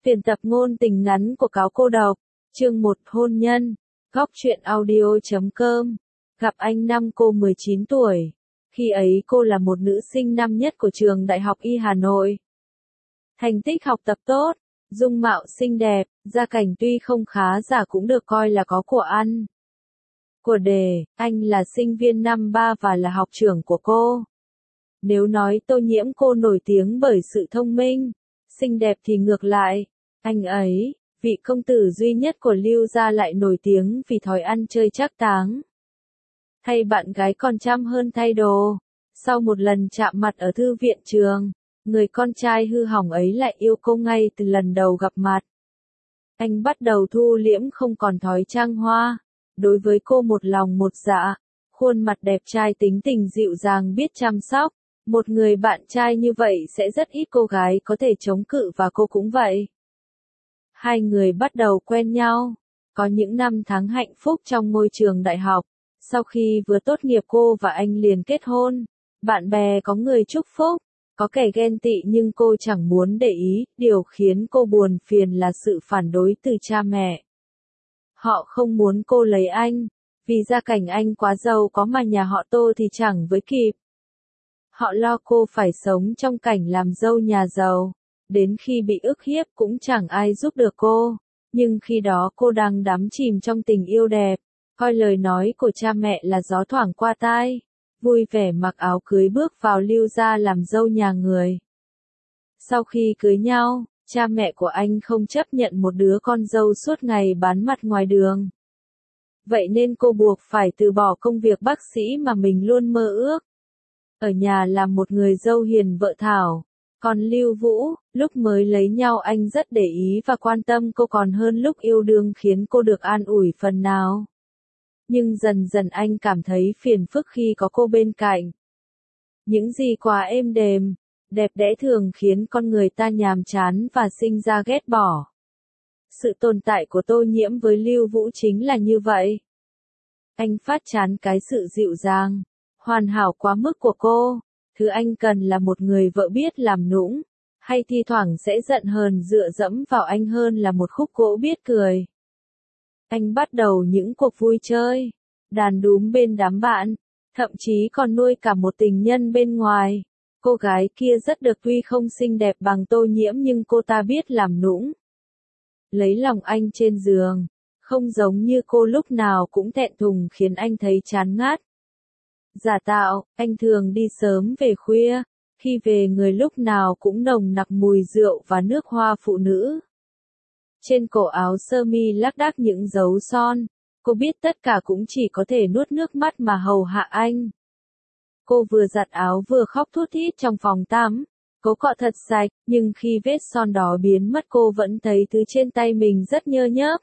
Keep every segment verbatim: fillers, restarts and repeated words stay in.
Tuyển tập ngôn tình ngắn của Cáo Cô Độc, chương một hôn nhân, góc truyện audio chấm com. Gặp anh năm cô mười chín tuổi. Khi ấy cô là một nữ sinh năm nhất của trường Đại học Y Hà Nội. Thành tích học tập tốt, dung mạo xinh đẹp, gia cảnh tuy không khá giả cũng được coi là có của ăn. Của đề, anh là sinh viên năm ba và là học trưởng của cô. Nếu nói Tô Nhiễm cô nổi tiếng bởi sự thông minh, xinh đẹp thì ngược lại, anh ấy, vị công tử duy nhất của Lưu gia lại nổi tiếng vì thói ăn chơi trác táng. Thay bạn gái còn chăm hơn thay đồ. Sau một lần chạm mặt ở thư viện trường, người con trai hư hỏng ấy lại yêu cô ngay từ lần đầu gặp mặt. Anh bắt đầu thu liễm không còn thói trang hoa. Đối với cô một lòng một dạ, khuôn mặt đẹp trai tính tình dịu dàng biết chăm sóc. Một người bạn trai như vậy sẽ rất ít cô gái có thể chống cự và cô cũng vậy. Hai người bắt đầu quen nhau, có những năm tháng hạnh phúc trong ngôi trường đại học. Sau khi vừa tốt nghiệp cô và anh liền kết hôn. Bạn bè có người chúc phúc, có kẻ ghen tị nhưng cô chẳng muốn để ý. Điều khiến cô buồn phiền là sự phản đối từ cha mẹ. Họ không muốn cô lấy anh, vì gia cảnh anh quá giàu có mà nhà họ Tô thì chẳng với kịp. Họ lo cô phải sống trong cảnh làm dâu nhà giàu, đến khi bị ức hiếp cũng chẳng ai giúp được cô, nhưng khi đó cô đang đắm chìm trong tình yêu đẹp, coi lời nói của cha mẹ là gió thoảng qua tai, vui vẻ mặc áo cưới bước vào Lưu gia làm dâu nhà người. Sau khi cưới nhau, cha mẹ của anh không chấp nhận một đứa con dâu suốt ngày bán mặt ngoài đường. Vậy nên cô buộc phải từ bỏ công việc bác sĩ mà mình luôn mơ ước. Ở nhà làm một người dâu hiền vợ thảo. Còn Lưu Vũ, lúc mới lấy nhau anh rất để ý và quan tâm cô còn hơn lúc yêu đương khiến cô được an ủi phần nào. Nhưng dần dần anh cảm thấy phiền phức khi có cô bên cạnh. Những gì quá êm đềm, đẹp đẽ thường khiến con người ta nhàm chán và sinh ra ghét bỏ. Sự tồn tại của Tô Nhiễm với Lưu Vũ chính là như vậy. Anh phát chán cái sự dịu dàng, hoàn hảo quá mức của cô. Thứ anh cần là một người vợ biết làm nũng, hay thi thoảng sẽ giận hờn dựa dẫm vào anh hơn là một khúc gỗ biết cười. Anh bắt đầu những cuộc vui chơi, đàn đúm bên đám bạn, thậm chí còn nuôi cả một tình nhân bên ngoài. Cô gái kia rất được tuy không xinh đẹp bằng Tô Nhiễm nhưng cô ta biết làm nũng. Lấy lòng anh trên giường, không giống như cô lúc nào cũng thẹn thùng khiến anh thấy chán ngắt. Giả tạo, anh thường đi sớm về khuya, khi về người lúc nào cũng nồng nặc mùi rượu và nước hoa phụ nữ. Trên cổ áo sơ mi lác đác những dấu son, cô biết tất cả cũng chỉ có thể nuốt nước mắt mà hầu hạ anh. Cô vừa giặt áo vừa khóc thút thít trong phòng tắm, cố cọ thật sạch, nhưng khi vết son đó biến mất cô vẫn thấy thứ trên tay mình rất nhơ nhớp.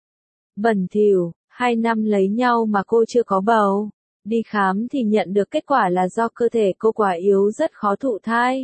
Bẩn thỉu, hai năm lấy nhau mà cô chưa có bầu. Đi khám thì nhận được kết quả là do cơ thể cô quá yếu rất khó thụ thai.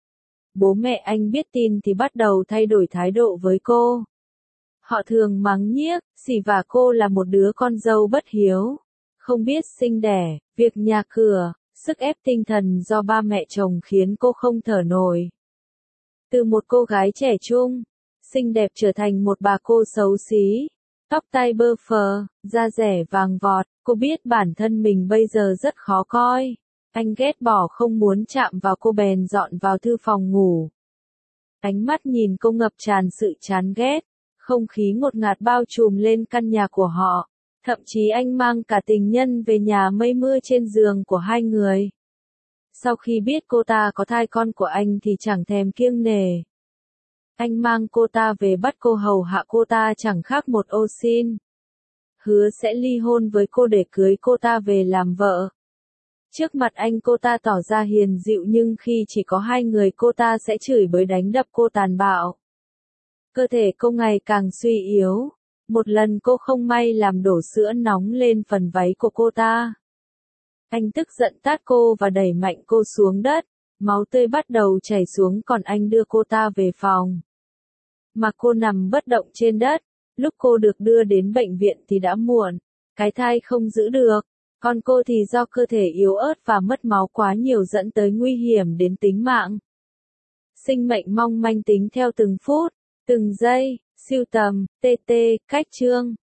Bố mẹ anh biết tin thì bắt đầu thay đổi thái độ với cô. Họ thường mắng nhiếc, xỉ vả cô là một đứa con dâu bất hiếu, không biết sinh đẻ, việc nhà cửa, sức ép tinh thần do ba mẹ chồng khiến cô không thở nổi. Từ một cô gái trẻ trung, xinh đẹp trở thành một bà cô xấu xí. Tóc tai bơ phờ, da rẻ vàng vọt, cô biết bản thân mình bây giờ rất khó coi. Anh ghét bỏ không muốn chạm vào cô bèn dọn vào thư phòng ngủ. Ánh mắt nhìn cô ngập tràn sự chán ghét, không khí ngột ngạt bao trùm lên căn nhà của họ. Thậm chí anh mang cả tình nhân về nhà mây mưa trên giường của hai người. Sau khi biết cô ta có thai con của anh thì chẳng thèm kiêng nể. Anh mang cô ta về bắt cô hầu hạ cô ta chẳng khác một ô xin. Hứa sẽ ly hôn với cô để cưới cô ta về làm vợ. Trước mặt anh cô ta tỏ ra hiền dịu nhưng khi chỉ có hai người cô ta sẽ chửi bới đánh đập cô tàn bạo. Cơ thể cô ngày càng suy yếu. Một lần cô không may làm đổ sữa nóng lên phần váy của cô ta. Anh tức giận tát cô và đẩy mạnh cô xuống đất. Máu tươi bắt đầu chảy xuống còn anh đưa cô ta về phòng. Mà cô nằm bất động trên đất, lúc cô được đưa đến bệnh viện thì đã muộn, cái thai không giữ được, còn cô thì do cơ thể yếu ớt và mất máu quá nhiều dẫn tới nguy hiểm đến tính mạng. Sinh mệnh mong manh tính theo từng phút, Từng giây, sưu tầm, tê tê, cách chương.